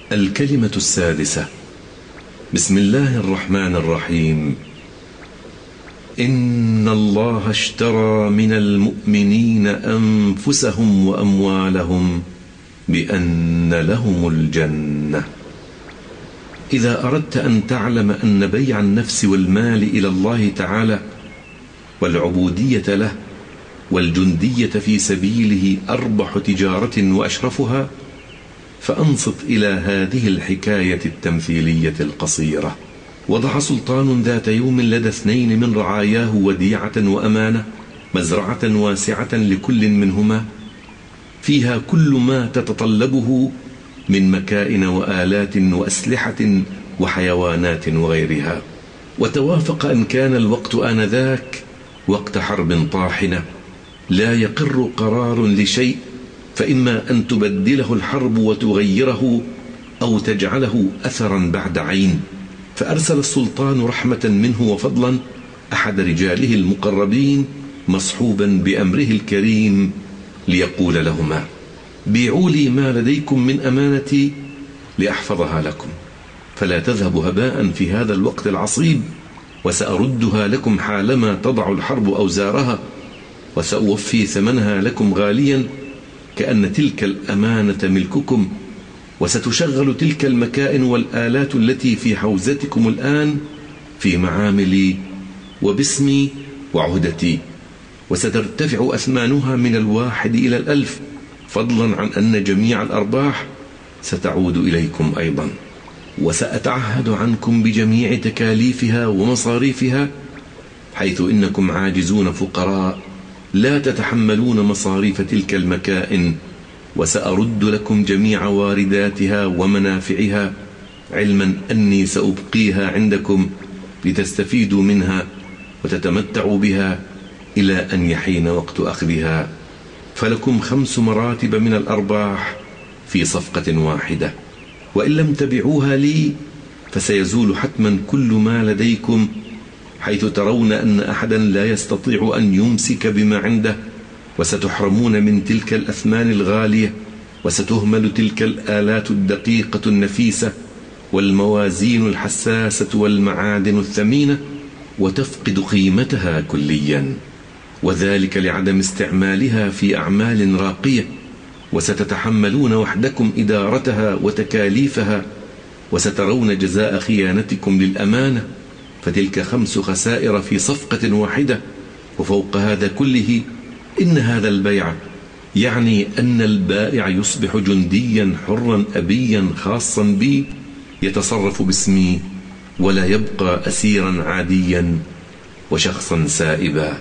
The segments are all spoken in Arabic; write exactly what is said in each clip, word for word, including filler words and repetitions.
الكلمة السادسة. بسم الله الرحمن الرحيم. إن الله اشترى من المؤمنين أنفسهم وأموالهم بأن لهم الجنة. إذا أردت أن تعلم أن بيع النفس والمال إلى الله تعالى والعبودية له والجندية في سبيله أربح تجارة وأشرفها، فأنصت إلى هذه الحكاية التمثيلية القصيرة. وضع سلطان ذات يوم لدى اثنين من رعاياه وديعة وأمانة، مزرعة واسعة لكل منهما فيها كل ما تتطلبه من مكائن وآلات وأسلحة وحيوانات وغيرها. وتوافق أن كان الوقت آنذاك وقت حرب طاحنة، لا يقر قرار لشيء، فإما أن تبدله الحرب وتغيره أو تجعله أثرا بعد عين. فأرسل السلطان رحمة منه وفضلا أحد رجاله المقربين مصحوبا بأمره الكريم ليقول لهما: بيعوا لي ما لديكم من أمانتي لأحفظها لكم، فلا تذهب هباء في هذا الوقت العصيب، وسأردها لكم حالما تضع الحرب أوزارها، وسأوفي ثمنها لكم غاليا كأن تلك الأمانة ملككم، وستشغل تلك المكائن والآلات التي في حوزتكم الآن في معاملي وباسمي وعهدتي، وسترتفع أثمانها من الواحد إلى الألف، فضلا عن أن جميع الأرباح ستعود إليكم أيضا. وسأتعهد عنكم بجميع تكاليفها ومصاريفها، حيث إنكم عاجزون فقراء لا تتحملون مصاريف تلك المكائن، وسأرد لكم جميع وارداتها ومنافعها، علما أني سأبقيها عندكم لتستفيدوا منها وتتمتعوا بها إلى أن يحين وقت أخذها. فلكم خمس مراتب من الأرباح في صفقة واحدة، وإن لم تبيعوها لي فسيزول حتما كل ما لديكم، حيث ترون أن أحدا لا يستطيع أن يمسك بما عنده، وستحرمون من تلك الأثمان الغالية، وستهمل تلك الآلات الدقيقة النفيسة والموازين الحساسة والمعادن الثمينة، وتفقد قيمتها كليا، وذلك لعدم استعمالها في أعمال راقية، وستتحملون وحدكم إدارتها وتكاليفها، وسترون جزاء خيانتكم للأمانة، فتلك خمس خسائر في صفقة واحدة. وفوق هذا كله إن هذا البيع يعني أن البائع يصبح جنديا حرا أبيا خاصا بي، يتصرف باسمي، ولا يبقى أسيرا عاديا وشخصا سائبا.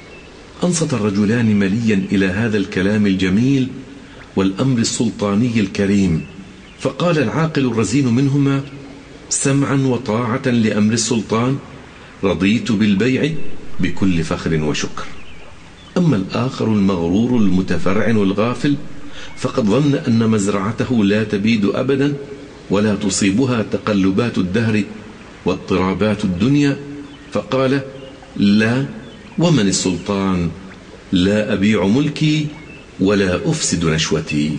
أنصت الرجلان مليا إلى هذا الكلام الجميل والأمر السلطاني الكريم، فقال العاقل الرزين منهما: سمعا وطاعة لأمر السلطان، رضيت بالبيع بكل فخر وشكر. أما الآخر المغرور المتفرع الغافل فقد ظن أن مزرعته لا تبيد أبدا، ولا تصيبها تقلبات الدهر واضطرابات الدنيا، فقال: لا، ومن السلطان، لا أبيع ملكي ولا أفسد نشوتي.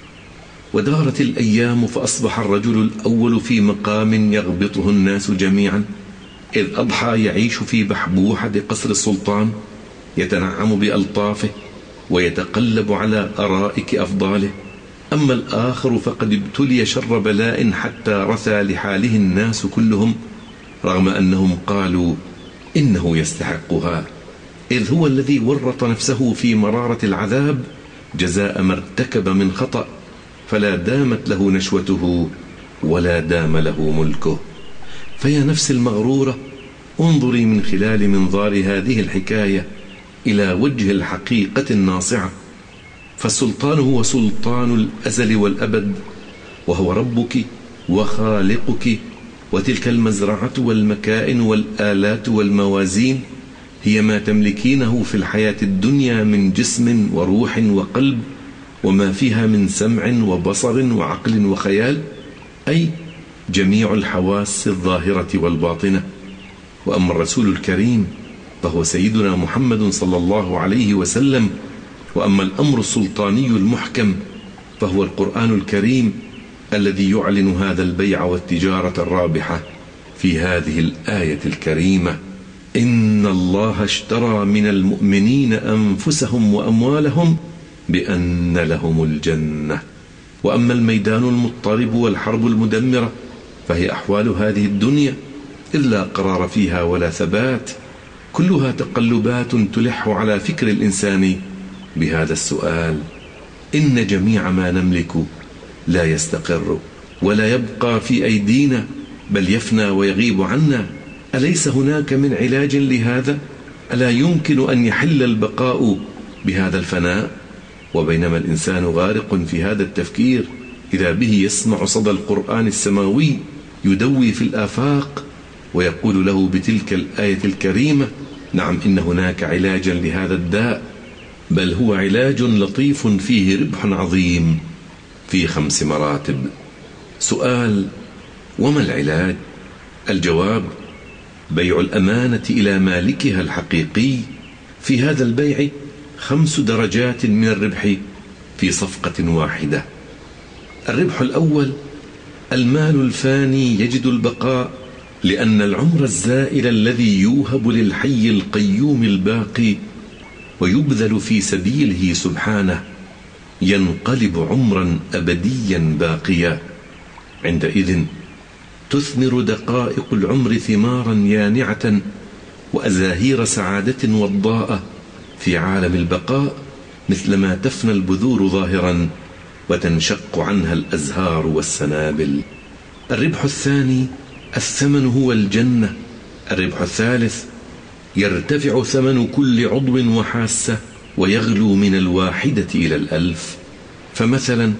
ودارت الأيام، فأصبح الرجل الأول في مقام يغبطه الناس جميعا، إذ أضحى يعيش في بحبوحة قصر السلطان، يتنعم بألطافه ويتقلب على أرائك أفضاله. أما الآخر فقد ابتلي شر بلاء حتى رثى لحاله الناس كلهم، رغم أنهم قالوا إنه يستحقها، إذ هو الذي ورط نفسه في مرارة العذاب جزاء ما ارتكب من خطأ، فلا دامت له نشوته ولا دام له ملكه. فيا نفس المغرورة، انظري من خلال منظار هذه الحكاية إلى وجه الحقيقة الناصعة، فالسلطان هو سلطان الأزل والأبد، وهو ربك وخالقك، وتلك المزرعة والمكائن والآلات والموازين هي ما تملكينه في الحياة الدنيا من جسم وروح وقلب، وما فيها من سمع وبصر وعقل وخيال، أي جميع الحواس الظاهرة والباطنة. وأما الرسول الكريم فهو سيدنا محمد صلى الله عليه وسلم. وأما الأمر السلطاني المحكم فهو القرآن الكريم، الذي يعلن هذا البيع والتجارة الرابحة في هذه الآية الكريمة: إن الله اشترى من المؤمنين أنفسهم وأموالهم بأن لهم الجنة. وأما الميدان المضطرب والحرب المدمرة فهي أحوال هذه الدنيا، إذ لا قرار فيها ولا ثبات، كلها تقلبات تلح على فكر الإنسان بهذا السؤال: إن جميع ما نملك لا يستقر ولا يبقى في أيدينا، بل يفنى ويغيب عنا. أليس هناك من علاج لهذا؟ ألا يمكن أن يحل البقاء بهذا الفناء؟ وبينما الإنسان غارق في هذا التفكير، إذا به يسمع صدى القرآن السماوي يدوي في الآفاق ويقول له بتلك الآية الكريمة: نعم، إن هناك علاجا لهذا الداء، بل هو علاج لطيف فيه ربح عظيم في خمس مراتب. سؤال: وما العلاج؟ الجواب: بيع الأمانة إلى مالكها الحقيقي. في هذا البيع خمس درجات من الربح في صفقة واحدة. الربح الأول: المال الفاني يجد البقاء، لأن العمر الزائل الذي يوهب للحي القيوم الباقي ويبذل في سبيله سبحانه ينقلب عمرا أبديا باقيا. عندئذ تثمر دقائق العمر ثمارا يانعة وأزاهير سعادة وضاءة في عالم البقاء، مثلما تفنى البذور ظاهرا وتنشق عنها الأزهار والسنابل. الربح الثاني: الثمن هو الجنة. الربح الثالث: يرتفع ثمن كل عضو وحاسة ويغلو من الواحدة إلى الألف. فمثلا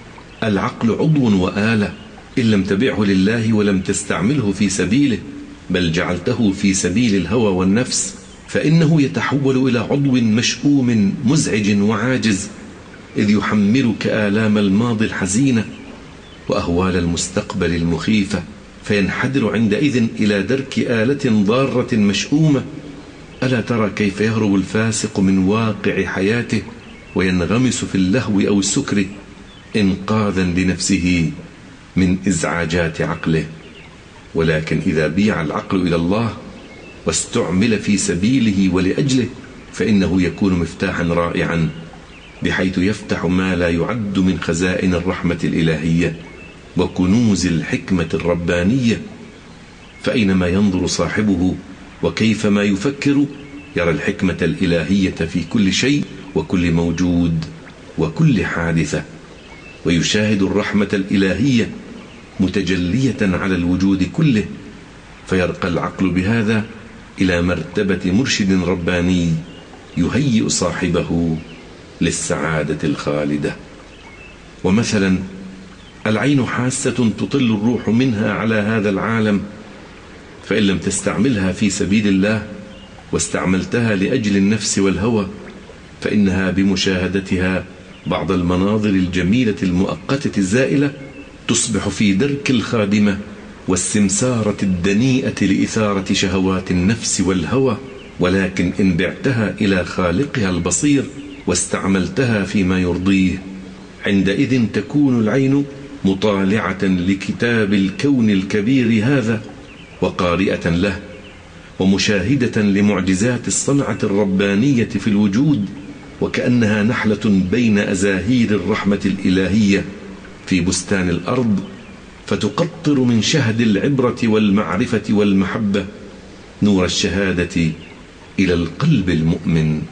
العقل عضو وآلة، إن لم تبعه لله ولم تستعمله في سبيله بل جعلته في سبيل الهوى والنفس، فإنه يتحول إلى عضو مشؤوم مزعج وعاجز، إذ يحملك آلام الماضي الحزينة وأهوال المستقبل المخيفة، فينحدر عندئذ إلى درك آلة ضارة مشؤومة. ألا ترى كيف يهرب الفاسق من واقع حياته وينغمس في اللهو أو السكر إنقاذا لنفسه من إزعاجات عقله؟ ولكن إذا بيع العقل إلى الله واستعمل في سبيله ولأجله فإنه يكون مفتاحا رائعا، بحيث يفتح ما لا يعد من خزائن الرحمة الإلهية وكنوز الحكمة الربانية. فأينما ينظر صاحبه وكيفما يفكر يرى الحكمة الإلهية في كل شيء وكل موجود وكل حادثة، ويشاهد الرحمة الإلهية متجلية على الوجود كله، فيرقى العقل بهذا إلى مرتبة مرشد رباني يهيئ صاحبه للسعادة الخالدة. ومثلا العين حاسة تطل الروح منها على هذا العالم، فإن لم تستعملها في سبيل الله واستعملتها لأجل النفس والهوى فإنها بمشاهدتها بعض المناظر الجميلة المؤقتة الزائلة تصبح في درك الخادمة والسمسارة الدنيئة لإثارة شهوات النفس والهوى. ولكن إن بعتها إلى خالقها البصير واستعملتها فيما يرضيه، عندئذ تكون العين مطالعة لكتاب الكون الكبير هذا وقارئة له، ومشاهدة لمعجزات الصنعة الربانية في الوجود، وكأنها نحلة بين أزاهير الرحمة الإلهية في بستان الأرض، فتقطر من شهد العبرة والمعرفة والمحبة نور الشهادة إلى القلب المؤمن.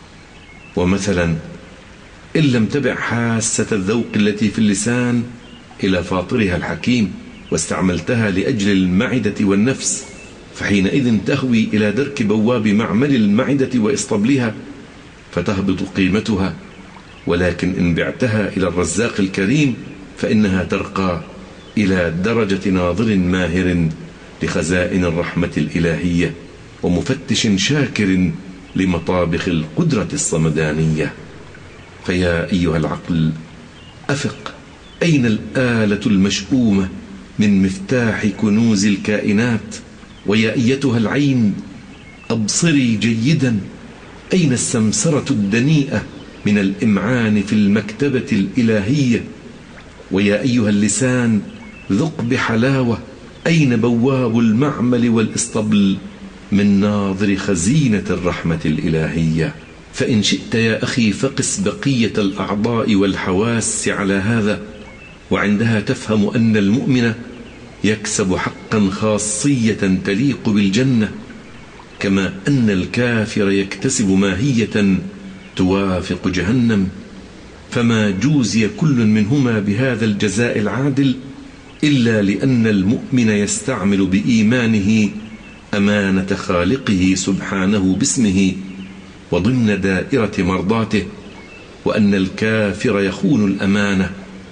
ومثلا إن لم تبع حاسة الذوق التي في اللسان إلى فاطرها الحكيم واستعملتها لأجل المعدة والنفس، فحينئذ تهوي إلى درك بواب معمل المعدة وإسطبلها فتهبط قيمتها. ولكن إن بعتها إلى الرزاق الكريم فإنها ترقى إلى درجة ناظر ماهر لخزائن الرحمة الإلهية ومفتش شاكر لمطابخ القدرة الصمدانية. فيا أيها العقل أفق، أين الآلة المشؤومة من مفتاح كنوز الكائنات؟ ويا أيتها العين أبصري جيدا، أين السمسرة الدنيئة من الإمعان في المكتبة الإلهية؟ ويا أيها اللسان ذق بحلاوة أين بواب المعمل والإسطبل من ناظر خزينة الرحمة الإلهية. فإن شئت يا أخي فقس بقية الأعضاء والحواس على هذا، وعندها تفهم أن المؤمن يكسب حقا خاصية تليق بالجنة، كما أن الكافر يكتسب ماهية توافق جهنم. فما جوزي كل منهما بهذا الجزاء العادل إلا لأن المؤمن يستعمل بإيمانه أمانة خالقه سبحانه باسمه وضمن دائرة مرضاته، وأن الكافر يخون الأمانة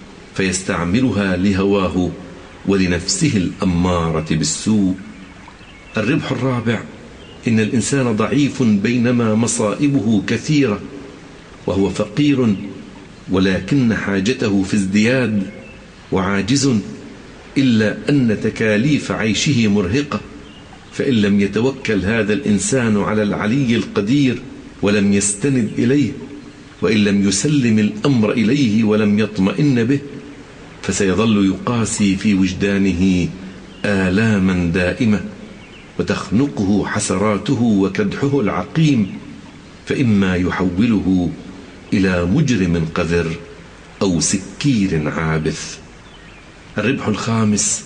فيستعملها لهواه ولنفسه الأمارة بالسوء. الربح الرابع: إن الإنسان ضعيف بينما مصائبه كثيرة، وهو فقير ولكن حاجته في ازدياد، وعاجز، إلا أن تكاليف عيشه مرهقة. فإن لم يتوكل هذا الإنسان على العلي القدير ولم يستند إليه، وإن لم يسلم الأمر إليه ولم يطمئن به، فسيظل يقاسي في وجدانه آلاما دائمة، وتخنقه حسراته وكدحه العقيم، فإما يحوله إلى مجرم قذر أو سكير عابث. الربح الخامس: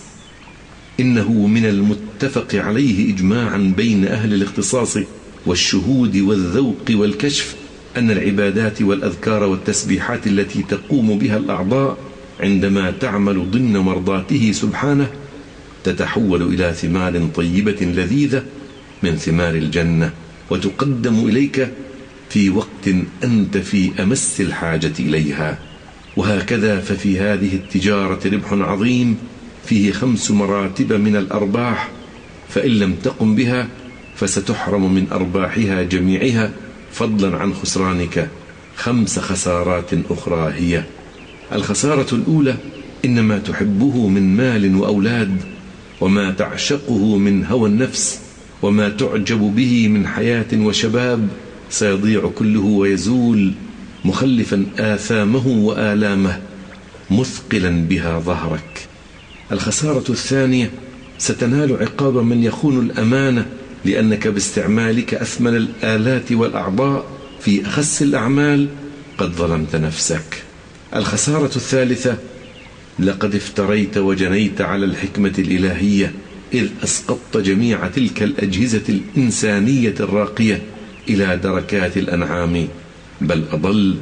إنه من المتفق عليه إجماعا بين أهل الاختصاص والشهود والذوق والكشف أن العبادات والأذكار والتسبيحات التي تقوم بها الأعضاء عندما تعمل ضمن مرضاته سبحانه تتحول إلى ثمار طيبة لذيذة من ثمار الجنة، وتقدم إليك في وقت أنت في أمس الحاجة إليها. وهكذا ففي هذه التجارة ربح عظيم فيه خمس مراتب من الأرباح، فإن لم تقم بها فستحرم من أرباحها جميعها، فضلا عن خسرانك خمس خسارات أخرى. هي: الخسارة الأولى: إن ما تحبه من مال وأولاد، وما تعشقه من هوى النفس، وما تعجب به من حياة وشباب سيضيع كله ويزول، مخلفا آثامه وآلامه، مثقلا بها ظهرك. الخسارة الثانية: ستنال عقاب من يخون الأمانة، لأنك باستعمالك أثمن الآلات والأعضاء في أخس الأعمال قد ظلمت نفسك. الخسارة الثالثة: لقد افتريت وجنيت على الحكمة الإلهية، إذ أسقطت جميع تلك الأجهزة الإنسانية الراقية إلى دركات الأنعام بل أضل.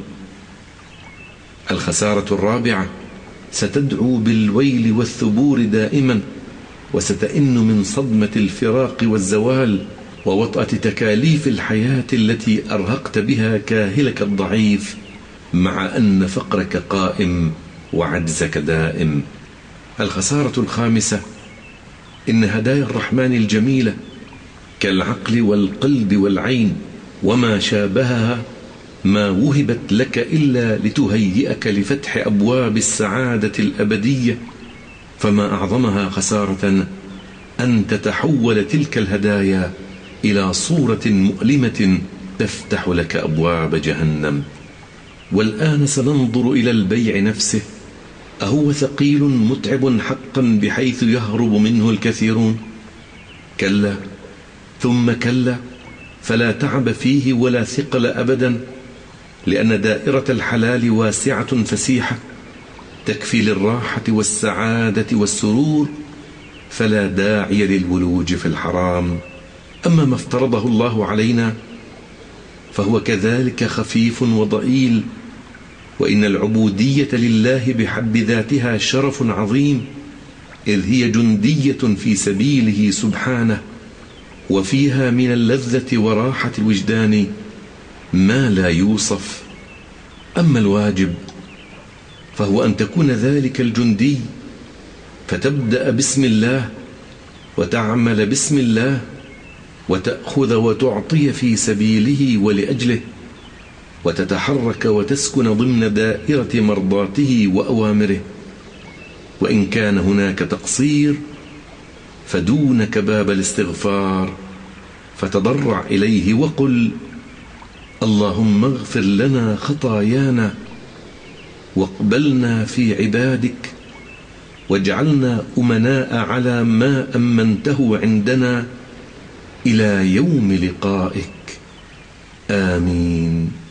الخسارة الرابعة: ستدعو بالويل والثبور دائما، وستئن من صدمة الفراق والزوال ووطأة تكاليف الحياة التي أرهقت بها كاهلك الضعيف، مع أن فقرك قائم وعجزك دائم. الخسارة الخامسة: إن هدايا الرحمن الجميلة كالعقل والقلب والعين وما شابهها ما وهبت لك إلا لتهيئك لفتح أبواب السعادة الأبدية، فما أعظمها خسارة أن تتحول تلك الهدايا إلى صورة مؤلمة تفتح لك أبواب جهنم. والآن سننظر إلى البيع نفسه، أهو ثقيل متعب حقا بحيث يهرب منه الكثيرون؟ كلا ثم كلا، فلا تعب فيه ولا ثقل أبدا، لأن دائرة الحلال واسعة فسيحة تكفي للراحة والسعادة والسرور، فلا داعي للولوج في الحرام. أما ما افترضه الله علينا فهو كذلك خفيف وضئيل، وإن العبودية لله بحد ذاتها شرف عظيم، إذ هي جندية في سبيله سبحانه، وفيها من اللذة وراحة الوجدان ما لا يوصف. أما الواجب فهو أن تكون ذلك الجندي، فتبدأ بسم الله وتعمل بسم الله وتأخذ وتعطي في سبيله ولأجله، وتتحرك وتسكن ضمن دائرة مرضاته وأوامره. وإن كان هناك تقصير فدونك باب الاستغفار، فتضرع إليه وقل: اللهم اغفر لنا خطايانا واقبلنا في عبادك، واجعلنا أمناء على ما أمنته عندنا إلى يوم لقائك. آمين.